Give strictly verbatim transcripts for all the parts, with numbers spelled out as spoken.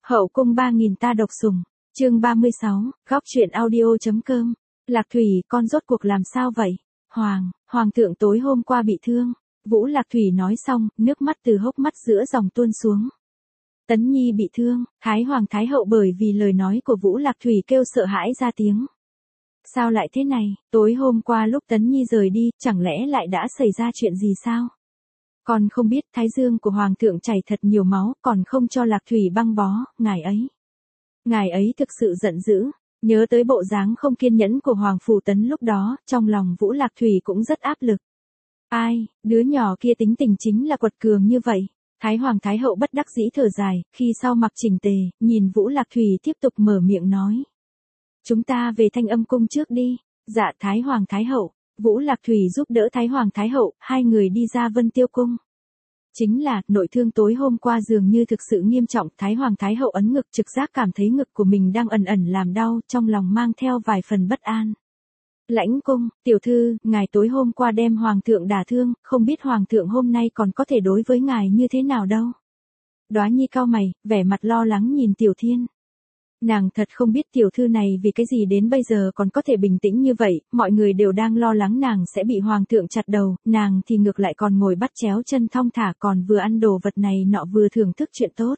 Hậu cung ba nghìn ta độc sủng, chương ba mươi sáu, góc truyện audio.com. Lạc Thủy, con rốt cuộc làm sao vậy? Hoàng, Hoàng thượng tối hôm qua bị thương. Vũ Lạc Thủy nói xong, nước mắt từ hốc mắt giữa dòng tuôn xuống. Tấn Nhi bị thương, Thái Hoàng Thái Hậu bởi vì lời nói của Vũ Lạc Thủy kêu sợ hãi ra tiếng. Sao lại thế này, tối hôm qua lúc Tấn Nhi rời đi, chẳng lẽ lại đã xảy ra chuyện gì sao? Còn không biết thái dương của Hoàng thượng chảy thật nhiều máu, còn không cho Lạc Thủy băng bó, ngài ấy. Ngài ấy thực sự giận dữ, nhớ tới bộ dáng không kiên nhẫn của Hoàng Phủ Tấn lúc đó, trong lòng Vũ Lạc Thủy cũng rất áp lực. Ai, đứa nhỏ kia tính tình chính là quật cường như vậy. Thái Hoàng Thái Hậu bất đắc dĩ thở dài, khi sau mặc chỉnh tề, nhìn Vũ Lạc Thủy tiếp tục mở miệng nói. Chúng ta về Thanh Âm Cung trước đi. Dạ Thái Hoàng Thái Hậu. Vũ Lạc Thủy giúp đỡ Thái Hoàng Thái Hậu, hai người đi ra Vân Tiêu Cung. Chính là, nội thương tối hôm qua dường như thực sự nghiêm trọng, Thái Hoàng Thái Hậu ấn ngực trực giác cảm thấy ngực của mình đang ẩn ẩn làm đau, trong lòng mang theo vài phần bất an. Lãnh cung, tiểu thư, ngài tối hôm qua đem Hoàng thượng đả thương, không biết Hoàng thượng hôm nay còn có thể đối với ngài như thế nào đâu. Đóa Nhi cau mày, vẻ mặt lo lắng nhìn Tiểu Thiên. Nàng thật không biết tiểu thư này vì cái gì đến bây giờ còn có thể bình tĩnh như vậy, mọi người đều đang lo lắng nàng sẽ bị Hoàng thượng chặt đầu, nàng thì ngược lại còn ngồi bắt chéo chân thong thả còn vừa ăn đồ vật này nọ vừa thưởng thức chuyện tốt.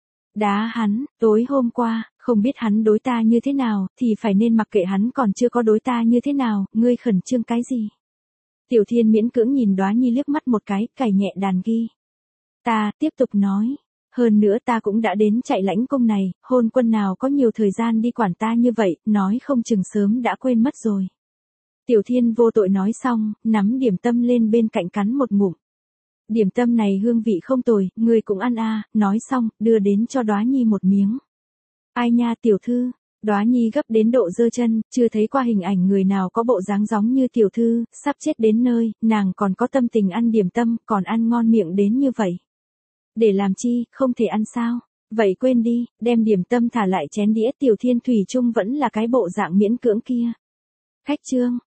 Đá hắn, tối hôm qua, không biết hắn đối ta như thế nào, thì phải nên mặc kệ hắn còn chưa có đối ta như thế nào, ngươi khẩn trương cái gì? Tiểu Thiên miễn cưỡng nhìn Đóa Nhi liếc mắt một cái, cày nhẹ đàn ghi. Ta, tiếp tục nói. Hơn nữa ta cũng đã đến chạy lãnh cung này, hôn quân nào có nhiều thời gian đi quản ta như vậy, nói không chừng sớm đã quên mất rồi. Tiểu Thiên vô tội nói xong, nắm điểm tâm lên bên cạnh cắn một ngụm. Điểm tâm này hương vị không tồi, ngươi cũng ăn à, nói xong, đưa đến cho Đóa Nhi một miếng. Ai nha tiểu thư, Đóa Nhi gấp đến độ giơ chân, chưa thấy qua hình ảnh người nào có bộ dáng giống như tiểu thư, sắp chết đến nơi, nàng còn có tâm tình ăn điểm tâm, còn ăn ngon miệng đến như vậy. Để làm chi, không thể ăn sao? Vậy quên đi, đem điểm tâm thả lại chén đĩa. Tiểu Thiên thủy chung vẫn là cái bộ dạng miễn cưỡng kia. Khách trương,